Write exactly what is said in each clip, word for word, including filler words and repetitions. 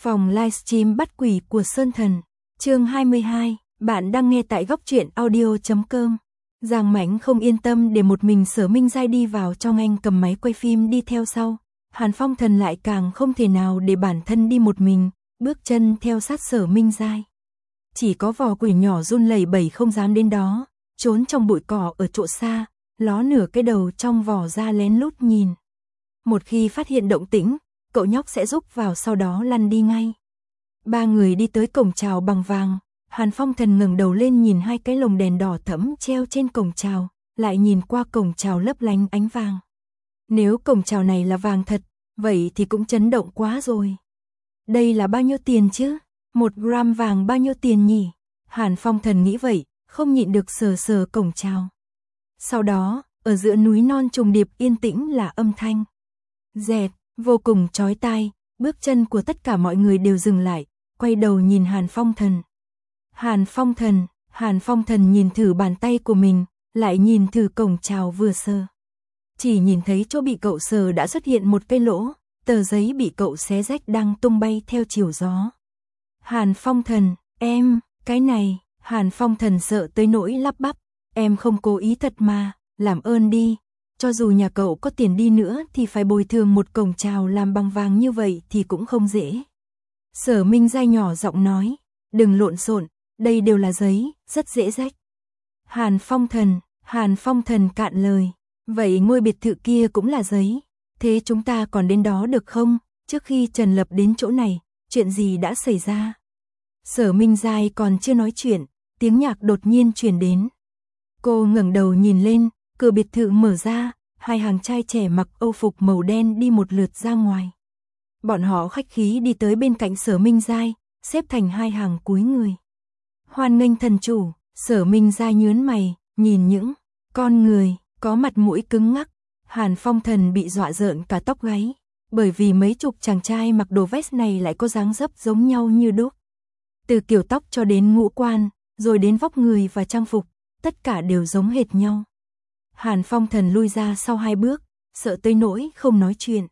Phòng livestream bắt quỷ của Sơn Thần, chương hai mươi hai, bạn đang nghe tại góc truyện audio chấm com. Giang Mãnh không yên tâm để một mình Sở Minh Giai đi vào trong, anh cầm máy quay phim đi theo sau. Hàn Phong Thần lại càng không thể nào để bản thân đi một mình, bước chân theo sát Sở Minh Giai. Chỉ có vò quỷ nhỏ run lẩy bẩy không dám đến đó, trốn trong bụi cỏ ở chỗ xa, ló nửa cái đầu trong vỏ ra lén lút nhìn. Một khi phát hiện động tĩnh, cậu nhóc sẽ rúc vào sau đó lăn đi ngay. Ba người đi tới cổng chào bằng vàng, Hàn Phong Thần ngẩng đầu lên nhìn hai cái lồng đèn đỏ thẫm treo trên cổng chào, lại nhìn qua cổng chào lấp lánh ánh vàng. Nếu cổng chào này là vàng thật, vậy thì cũng chấn động quá rồi. Đây là bao nhiêu tiền chứ? Một gram vàng bao nhiêu tiền nhỉ? Hàn Phong Thần nghĩ vậy, không nhịn được sờ sờ cổng chào. Sau đó, ở giữa núi non trùng điệp yên tĩnh là âm thanh dẹt, vô cùng chói tai, bước chân của tất cả mọi người đều dừng lại, quay đầu nhìn Hàn Phong Thần. Hàn Phong Thần, Hàn Phong Thần nhìn thử bàn tay của mình, lại nhìn thử cổng chào vừa sờ. Chỉ nhìn thấy chỗ bị cậu sờ đã xuất hiện một cái lỗ, tờ giấy bị cậu xé rách đang tung bay theo chiều gió. Hàn Phong Thần, em, cái này, Hàn Phong Thần sợ tới nỗi lắp bắp, em không cố ý thật mà, làm ơn đi. Cho dù nhà cậu có tiền đi nữa thì phải bồi thường một cổng chào làm bằng vàng như vậy thì cũng không dễ. Sở Minh Giai nhỏ giọng nói, đừng lộn xộn, đây đều là giấy, rất dễ rách. Hàn Phong Thần, Hàn Phong Thần cạn lời, vậy ngôi biệt thự kia cũng là giấy, thế chúng ta còn đến đó được không? Trước khi Trần Lập đến chỗ này, chuyện gì đã xảy ra? Sở Minh Giai còn chưa nói chuyện, tiếng nhạc đột nhiên truyền đến. Cô ngẩng đầu nhìn lên, cửa biệt thự mở ra, hai hàng trai trẻ mặc âu phục màu đen đi một lượt ra ngoài. Bọn họ khách khí đi tới bên cạnh Sở Minh Giai, xếp thành hai hàng cúi người. Hoan nghênh thần chủ, Sở Minh Giai nhướng mày, nhìn những con người có mặt mũi cứng ngắc. Hàn Phong Thần bị dọa rợn cả tóc gáy, bởi vì mấy chục chàng trai mặc đồ vest này lại có dáng dấp giống nhau như đúc. Từ kiểu tóc cho đến ngũ quan, rồi đến vóc người và trang phục, tất cả đều giống hệt nhau. Hàn Phong Thần lui ra sau hai bước, sợ tới nỗi không nói chuyện.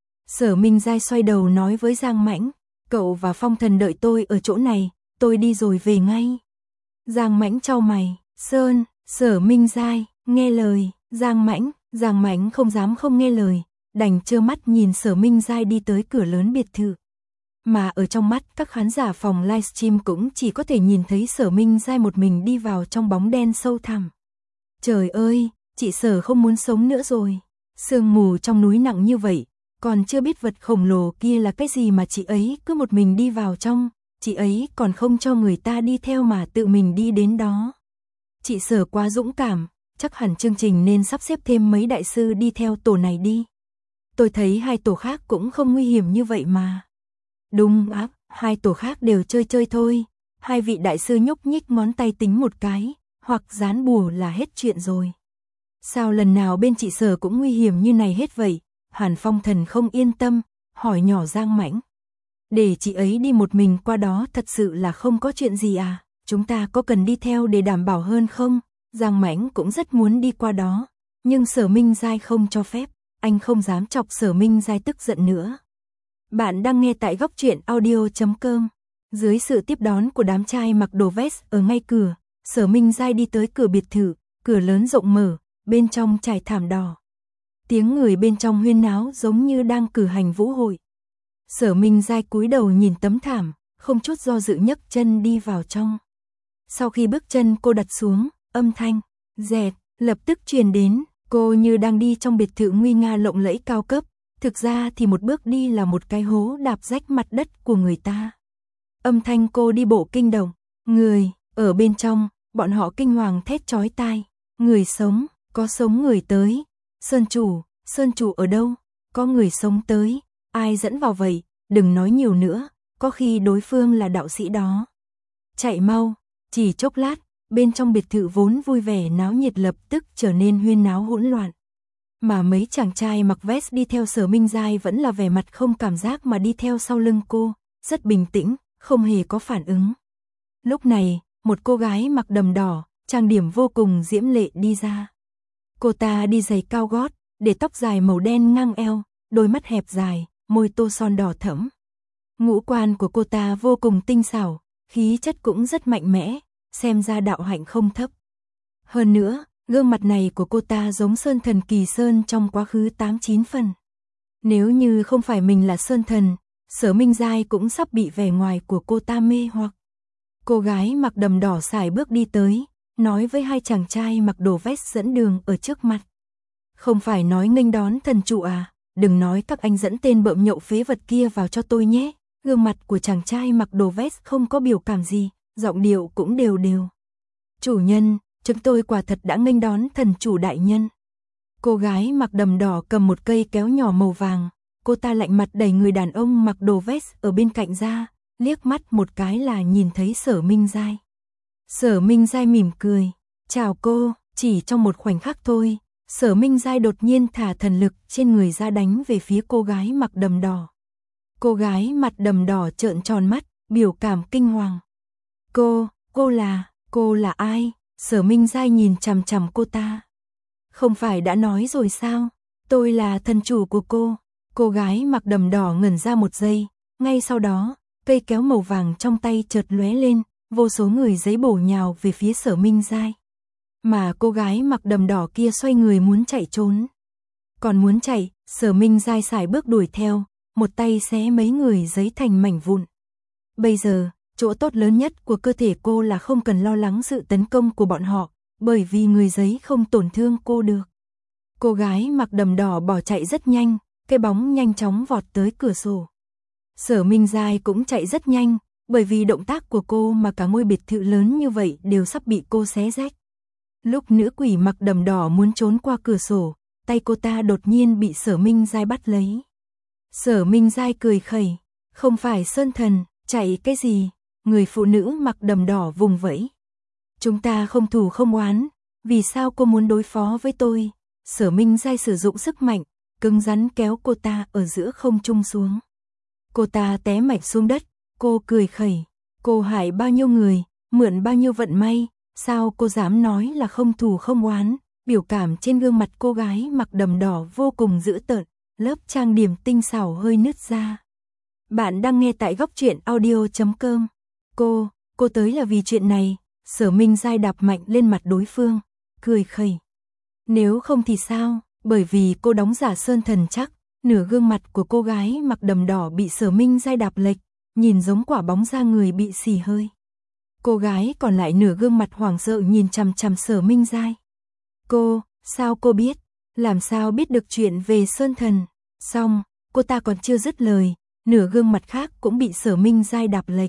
Sở Minh Giai xoay đầu nói với Giang Mãnh, cậu và Phong Thần đợi tôi ở chỗ này, tôi đi rồi về ngay. Giang Mãnh chau mày, Sơn, Sở Minh Giai, nghe lời, Giang Mãnh, Giang Mãnh không dám không nghe lời, đành trơ mắt nhìn Sở Minh Giai đi tới cửa lớn biệt thự. Mà ở trong mắt các khán giả phòng livestream cũng chỉ có thể nhìn thấy Sở Minh Giai một mình đi vào trong bóng đen sâu thẳm. Trời ơi, chị Sở không muốn sống nữa rồi. Sương mù trong núi nặng như vậy, còn chưa biết vật khổng lồ kia là cái gì mà chị ấy cứ một mình đi vào trong, chị ấy còn không cho người ta đi theo mà tự mình đi đến đó. Chị Sở quá dũng cảm, chắc hẳn chương trình nên sắp xếp thêm mấy đại sư đi theo tổ này đi. Tôi thấy hai tổ khác cũng không nguy hiểm như vậy mà. Đúng áp, hai tổ khác đều chơi chơi thôi. Hai vị đại sư nhúc nhích ngón tay tính một cái, hoặc dán bùa là hết chuyện rồi. Sao lần nào bên chị Sở cũng nguy hiểm như này hết vậy? Hàn Phong Thần không yên tâm, hỏi nhỏ Giang Mãnh. Để chị ấy đi một mình qua đó thật sự là không có chuyện gì à? Chúng ta có cần đi theo để đảm bảo hơn không? Giang Mãnh cũng rất muốn đi qua đó, nhưng Sở Minh Giai không cho phép, anh không dám chọc Sở Minh Giai tức giận nữa. Bạn đang nghe tại góc truyện audio chấm com. Dưới sự tiếp đón của đám trai mặc đồ vest ở ngay cửa, Sở Minh Giai đi tới cửa biệt thự, cửa lớn rộng mở, bên trong trải thảm đỏ. Tiếng người bên trong huyên náo giống như đang cử hành vũ hội. Sở Minh Giai cúi đầu nhìn tấm thảm, không chút do dự nhấc chân đi vào trong. Sau khi bước chân cô đặt xuống, âm thanh dẹt lập tức truyền đến, cô như đang đi trong biệt thự nguy nga lộng lẫy cao cấp, thực ra thì một bước đi là một cái hố đạp rách mặt đất của người ta. Âm thanh cô đi bộ kinh động, người ở bên trong, bọn họ kinh hoàng thét chói tai, người sống, có sống người tới. Sơn chủ, Sơn chủ ở đâu? Có người sống tới, ai dẫn vào vậy? Đừng nói nhiều nữa, có khi đối phương là đạo sĩ đó. Chạy mau, chỉ chốc lát, bên trong biệt thự vốn vui vẻ náo nhiệt lập tức trở nên huyên náo hỗn loạn. Mà mấy chàng trai mặc vest đi theo Sở Minh Giai vẫn là vẻ mặt không cảm giác mà đi theo sau lưng cô, rất bình tĩnh, không hề có phản ứng. Lúc này, một cô gái mặc đầm đỏ, trang điểm vô cùng diễm lệ đi ra. Cô ta đi giày cao gót, để tóc dài màu đen ngang eo, đôi mắt hẹp dài, môi tô son đỏ thẫm. Ngũ quan của cô ta vô cùng tinh xảo, khí chất cũng rất mạnh mẽ, xem ra đạo hạnh không thấp. Hơn nữa, gương mặt này của cô ta giống Sơn Thần Kỳ Sơn trong quá khứ tám chín phần. Nếu như không phải mình là Sơn Thần, Sở Minh Giai cũng sắp bị vẻ ngoài của cô ta mê hoặc. Cô gái mặc đầm đỏ sải bước đi tới, nói với hai chàng trai mặc đồ vest dẫn đường ở trước mặt. Không phải nói nghênh đón thần trụ à, đừng nói các anh dẫn tên bợm nhậu phế vật kia vào cho tôi nhé. Gương mặt của chàng trai mặc đồ vest không có biểu cảm gì, giọng điệu cũng đều đều. Chủ nhân, chúng tôi quả thật đã nghênh đón thần chủ đại nhân. Cô gái mặc đầm đỏ cầm một cây kéo nhỏ màu vàng, cô ta lạnh mặt đẩy người đàn ông mặc đồ vest ở bên cạnh ra, liếc mắt một cái là nhìn thấy Sở Minh Giai. Sở Minh Giai mỉm cười, chào cô, chỉ trong một khoảnh khắc thôi, Sở Minh Giai đột nhiên thả thần lực trên người ra đánh về phía cô gái mặc đầm đỏ. Cô gái mặt đầm đỏ trợn tròn mắt, biểu cảm kinh hoàng. Cô, cô là, cô là ai? Sở Minh Giai nhìn chằm chằm cô ta. Không phải đã nói rồi sao? Tôi là thần chủ của cô. Cô gái mặc đầm đỏ ngẩn ra một giây, ngay sau đó, cây kéo màu vàng trong tay chợt lóe lên, vô số người giấy bổ nhào về phía Sở Minh Giai. Mà cô gái mặc đầm đỏ kia xoay người muốn chạy trốn. Còn muốn chạy, Sở Minh Giai sải bước đuổi theo, một tay xé mấy người giấy thành mảnh vụn. Bây giờ, chỗ tốt lớn nhất của cơ thể cô là không cần lo lắng sự tấn công của bọn họ, bởi vì người giấy không tổn thương cô được. Cô gái mặc đầm đỏ bỏ chạy rất nhanh, cái bóng nhanh chóng vọt tới cửa sổ. Sở Minh Giai cũng chạy rất nhanh, bởi vì động tác của cô mà cả ngôi biệt thự lớn như vậy đều sắp bị cô xé rách. Lúc nữ quỷ mặc đầm đỏ muốn trốn qua cửa sổ, tay cô ta đột nhiên bị Sở Minh Giai bắt lấy. Sở Minh Giai cười khẩy, không phải Sơn Thần, chạy cái gì? Người phụ nữ mặc đầm đỏ vùng vẫy. Chúng ta không thù không oán, vì sao cô muốn đối phó với tôi? Sở Minh Giai sử dụng sức mạnh, cứng rắn kéo cô ta ở giữa không trung xuống. Cô ta té mạch xuống đất, cô cười khẩy, cô hại bao nhiêu người, mượn bao nhiêu vận may, sao cô dám nói là không thù không oán? Biểu cảm trên gương mặt cô gái mặc đầm đỏ vô cùng dữ tợn, lớp trang điểm tinh xảo hơi nứt ra. Bạn đang nghe tại góc truyện audio chấm com. Cô, cô tới là vì chuyện này. Sở Minh Giai đạp mạnh lên mặt đối phương, cười khẩy. Nếu không thì sao, bởi vì cô đóng giả Sơn Thần chắc, nửa gương mặt của cô gái mặc đầm đỏ bị Sở Minh Giai đạp lệch, nhìn giống quả bóng da người bị xì hơi. Cô gái còn lại nửa gương mặt hoảng sợ nhìn chằm chằm Sở Minh Giai. Cô, sao cô biết? Làm sao biết được chuyện về Sơn Thần? Xong, cô ta còn chưa dứt lời, nửa gương mặt khác cũng bị Sở Minh Giai đạp lệch.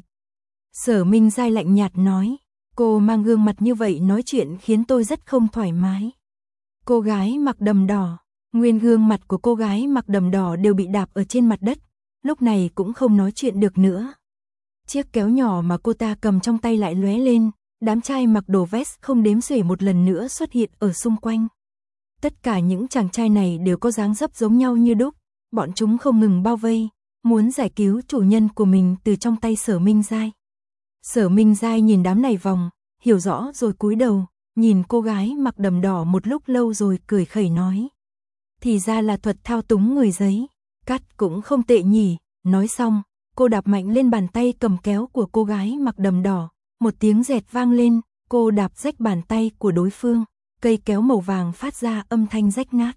Sở Minh Giai lạnh nhạt nói, cô mang gương mặt như vậy nói chuyện khiến tôi rất không thoải mái. Cô gái mặc đầm đỏ, nguyên gương mặt của cô gái mặc đầm đỏ đều bị đạp ở trên mặt đất, lúc này cũng không nói chuyện được nữa. Chiếc kéo nhỏ mà cô ta cầm trong tay lại lóe lên, đám trai mặc đồ vest không đếm xuể một lần nữa xuất hiện ở xung quanh. Tất cả những chàng trai này đều có dáng dấp giống nhau như đúc, bọn chúng không ngừng bao vây, muốn giải cứu chủ nhân của mình từ trong tay Sở Minh Giai. Sở Minh Giai nhìn đám này vòng, hiểu rõ rồi cúi đầu, nhìn cô gái mặc đầm đỏ một lúc lâu rồi cười khẩy nói. Thì ra là thuật thao túng người giấy, cắt cũng không tệ nhỉ. Nói xong, cô đạp mạnh lên bàn tay cầm kéo của cô gái mặc đầm đỏ, một tiếng rẹt vang lên, cô đạp rách bàn tay của đối phương, cây kéo màu vàng phát ra âm thanh rách nát.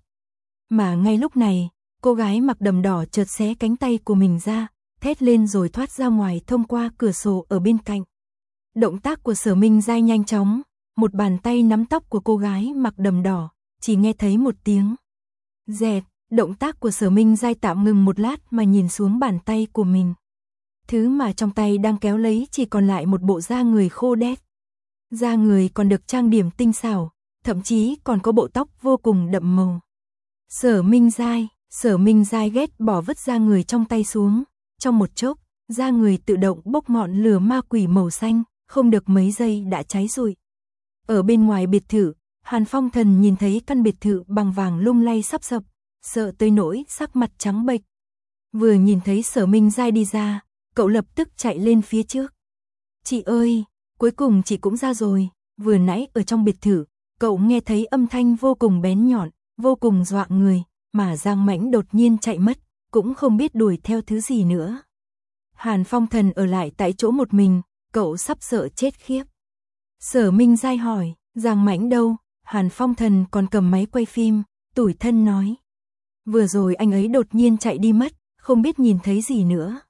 Mà ngay lúc này, cô gái mặc đầm đỏ chợt xé cánh tay của mình ra, thét lên rồi thoát ra ngoài thông qua cửa sổ ở bên cạnh. Động tác của Sở Minh Giai nhanh chóng, một bàn tay nắm tóc của cô gái mặc đầm đỏ, chỉ nghe thấy một tiếng rẹt, động tác của Sở Minh Giai tạm ngừng một lát mà nhìn xuống bàn tay của mình. Thứ mà trong tay đang kéo lấy chỉ còn lại một bộ da người khô đét. Da người còn được trang điểm tinh xảo, thậm chí còn có bộ tóc vô cùng đậm màu. Sở Minh Giai, Sở Minh Giai ghét bỏ vứt da người trong tay xuống, trong một chốc, da người tự động bốc ngọn lửa ma quỷ màu xanh, không được mấy giây đã cháy rụi. Ở bên ngoài biệt thự, Hàn Phong Thần nhìn thấy căn biệt thự bằng vàng lung lay sắp sập, sợ tới nỗi sắc mặt trắng bệch. Vừa nhìn thấy Sở Minh Giai đi ra, cậu lập tức chạy lên phía trước. Chị ơi, cuối cùng chị cũng ra rồi. Vừa nãy ở trong biệt thự, cậu nghe thấy âm thanh vô cùng bén nhọn, vô cùng dọa người, mà Giang Mãnh đột nhiên chạy mất, cũng không biết đuổi theo thứ gì nữa. Hàn Phong Thần ở lại tại chỗ một mình, cậu sắp sợ chết khiếp. Sở Minh Giai hỏi, Giang Mãnh đâu? Hàn Phong Thần còn cầm máy quay phim, tủi thân nói. Vừa rồi anh ấy đột nhiên chạy đi mất, không biết nhìn thấy gì nữa.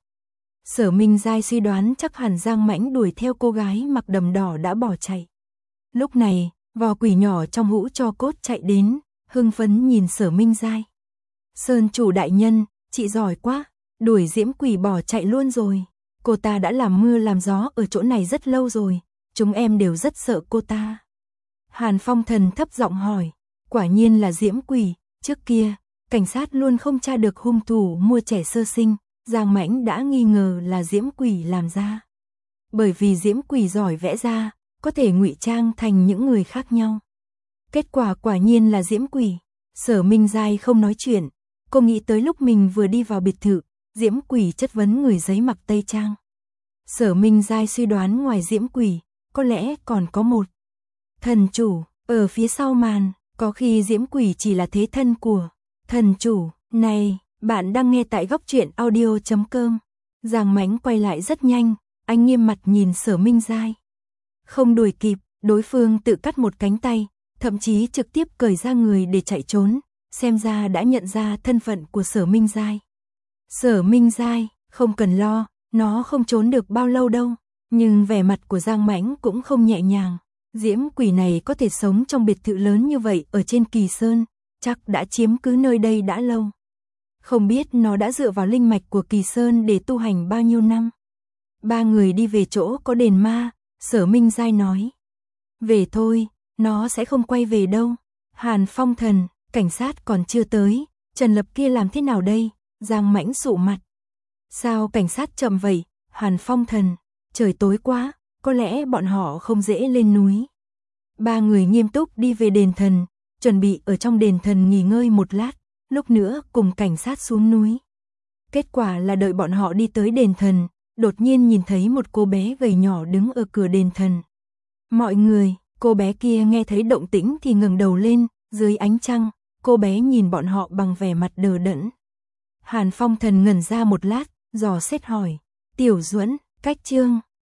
Sở Minh Giai suy đoán chắc hẳn Giang Mãnh đuổi theo cô gái mặc đầm đỏ đã bỏ chạy. Lúc này, vò quỷ nhỏ trong hũ tro cốt chạy đến, hưng phấn nhìn Sở Minh Giai. Sơn chủ đại nhân, chị giỏi quá, đuổi diễm quỷ bỏ chạy luôn rồi. Cô ta đã làm mưa làm gió ở chỗ này rất lâu rồi, chúng em đều rất sợ cô ta. Hàn Phong Thần thấp giọng hỏi, quả nhiên là diễm quỷ, trước kia, cảnh sát luôn không tra được hung thủ mua trẻ sơ sinh, Giang Mãnh đã nghi ngờ là diễm quỷ làm ra. Bởi vì diễm quỷ giỏi vẽ ra, có thể ngụy trang thành những người khác nhau. Kết quả quả nhiên là diễm quỷ. Sở Minh Giai không nói chuyện, cô nghĩ tới lúc mình vừa đi vào biệt thự, diễm quỷ chất vấn người giấy mặc tây trang. Sở Minh Giai suy đoán ngoài diễm quỷ, có lẽ còn có một thần chủ ở phía sau màn, có khi diễm quỷ chỉ là thế thân của thần chủ. Này, bạn đang nghe tại góc truyện audio chấm com. Giang Mãnh quay lại rất nhanh, anh nghiêm mặt nhìn Sở Minh Giai. Không đuổi kịp, đối phương tự cắt một cánh tay, thậm chí trực tiếp cởi ra người để chạy trốn, xem ra đã nhận ra thân phận của Sở Minh Giai. Sở Minh Giai, không cần lo, nó không trốn được bao lâu đâu, nhưng vẻ mặt của Giang Mãnh cũng không nhẹ nhàng. Diễm quỷ này có thể sống trong biệt thự lớn như vậy ở trên Kỳ Sơn, chắc đã chiếm cứ nơi đây đã lâu. Không biết nó đã dựa vào linh mạch của Kỳ Sơn để tu hành bao nhiêu năm. Ba người đi về chỗ có đền ma, Sở Minh Giai nói. Về thôi, nó sẽ không quay về đâu. Hàn Phong Thần, cảnh sát còn chưa tới, Trần Lập kia làm thế nào đây? Giang Mãnh sụ mặt. Sao cảnh sát chậm vậy? Hàn Phong Thần, trời tối quá, có lẽ bọn họ không dễ lên núi. Ba người nghiêm túc đi về đền thần, chuẩn bị ở trong đền thần nghỉ ngơi một lát, lúc nữa cùng cảnh sát xuống núi. Kết quả là đợi bọn họ đi tới đền thần, đột nhiên nhìn thấy một cô bé gầy nhỏ đứng ở cửa đền thần. Mọi người, cô bé kia nghe thấy động tĩnh thì ngẩng đầu lên, dưới ánh trăng, cô bé nhìn bọn họ bằng vẻ mặt đờ đẫn. Hàn Phong Thần ngẩn ra một lát, dò xét hỏi, Tiểu Duẫn, Cách Trương,